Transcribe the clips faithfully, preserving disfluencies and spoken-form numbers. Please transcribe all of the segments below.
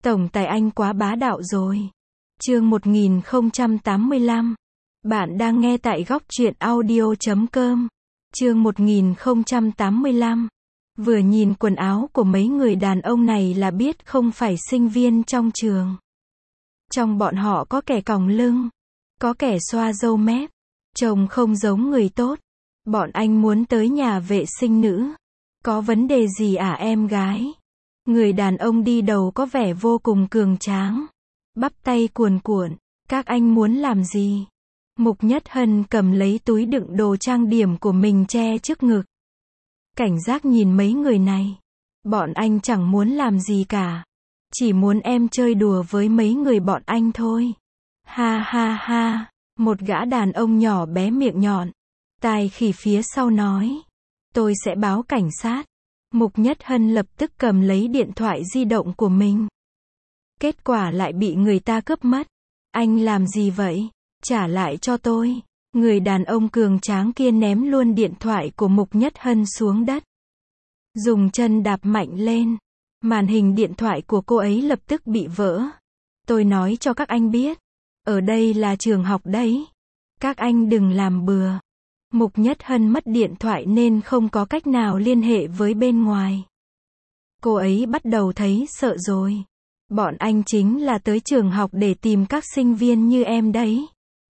Tổng tài anh quá bá đạo rồi. Chương một nghìn không trăm tám mươi lăm. Bạn đang nghe tại góc truyện audio chấm com. Chương một nghìn không trăm tám mươi lăm. Vừa nhìn quần áo của mấy người đàn ông này là biết không phải sinh viên trong trường. Trong bọn họ có kẻ còng lưng, có kẻ xoa râu mép, trông không giống người tốt. Bọn anh muốn tới nhà vệ sinh nữ. Có vấn đề gì à em gái? Người đàn ông đi đầu có vẻ vô cùng cường tráng. Bắp tay cuồn cuộn. Các anh muốn làm gì? Mục Nhất Hân cầm lấy túi đựng đồ trang điểm của mình che trước ngực. Cảnh giác nhìn mấy người này. Bọn anh chẳng muốn làm gì cả. Chỉ muốn em chơi đùa với mấy người bọn anh thôi. Ha ha ha. Một gã đàn ông nhỏ bé miệng nhọn, tai khỉ phía sau nói. Tôi sẽ báo cảnh sát. Mục Nhất Hân lập tức cầm lấy điện thoại di động của mình. Kết quả lại bị người ta cướp mất. Anh làm gì vậy? Trả lại cho tôi. Người đàn ông cường tráng kia ném luôn điện thoại của Mục Nhất Hân xuống đất. Dùng chân đạp mạnh lên. Màn hình điện thoại của cô ấy lập tức bị vỡ. Tôi nói cho các anh biết. Ở đây là trường học đấy. Các anh đừng làm bừa. Mục Nhất Hân mất điện thoại nên không có cách nào liên hệ với bên ngoài. Cô ấy bắt đầu thấy sợ rồi. Bọn anh chính là tới trường học để tìm các sinh viên như em đấy.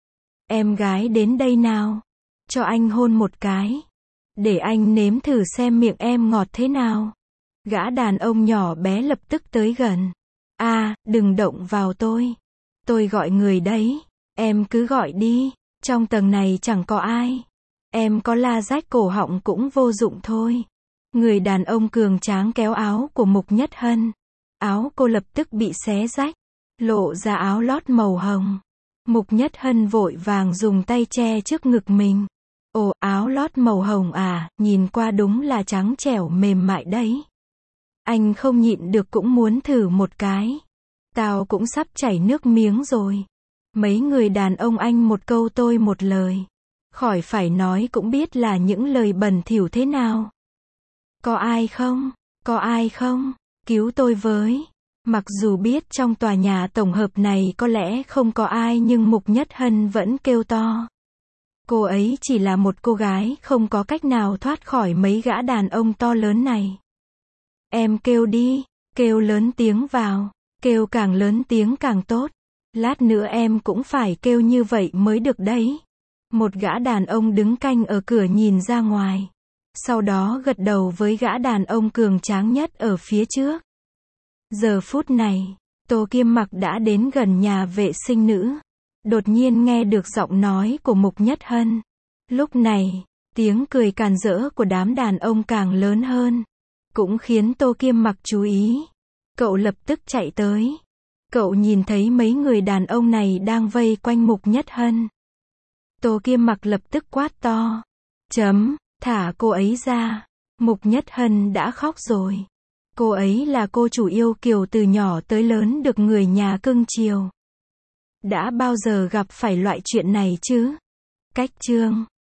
Em gái đến đây nào. Cho anh hôn một cái. Để anh nếm thử xem miệng em ngọt thế nào. Gã đàn ông nhỏ bé lập tức tới gần. À, đừng động vào tôi. Tôi gọi người đấy. Em cứ gọi đi. Trong tầng này chẳng có ai. Em có la rách cổ họng cũng vô dụng thôi. Người đàn ông cường tráng kéo áo của Mục Nhất Hân. Áo cô lập tức bị xé rách. Lộ ra áo lót màu hồng. Mục Nhất Hân vội vàng dùng tay che trước ngực mình. Ồ, áo lót màu hồng à, nhìn qua đúng là trắng trẻo mềm mại đấy. Anh không nhịn được cũng muốn thử một cái. Tao cũng sắp chảy nước miếng rồi. Mấy người đàn ông anh một câu tôi một lời. Khỏi phải nói cũng biết là những lời bẩn thỉu thế nào. Có ai không? Có ai không? Cứu tôi với. Mặc dù biết trong tòa nhà tổng hợp này có lẽ không có ai nhưng Mục Nhất Hân vẫn kêu to. Cô ấy chỉ là một cô gái không có cách nào thoát khỏi mấy gã đàn ông to lớn này. Em kêu đi, kêu lớn tiếng vào, kêu càng lớn tiếng càng tốt. Lát nữa em cũng phải kêu như vậy mới được đấy. Một gã đàn ông đứng canh ở cửa nhìn ra ngoài. Sau đó gật đầu với gã đàn ông cường tráng nhất ở phía trước. Giờ phút này, Tô Kiêm Mặc đã đến gần nhà vệ sinh nữ. Đột nhiên nghe được giọng nói của Mục Nhất Hân. Lúc này, tiếng cười càn rỡ của đám đàn ông càng lớn hơn. Cũng khiến Tô Kiêm Mặc chú ý. Cậu lập tức chạy tới. Cậu nhìn thấy mấy người đàn ông này đang vây quanh Mục Nhất Hân. Tô Kiêm Mặc lập tức quát to. Chấm, thả cô ấy ra. Mục Nhất Hân đã khóc rồi. Cô ấy là cô chủ yêu kiều từ nhỏ tới lớn được người nhà cưng chiều. Đã bao giờ gặp phải loại chuyện này chứ? Cách chương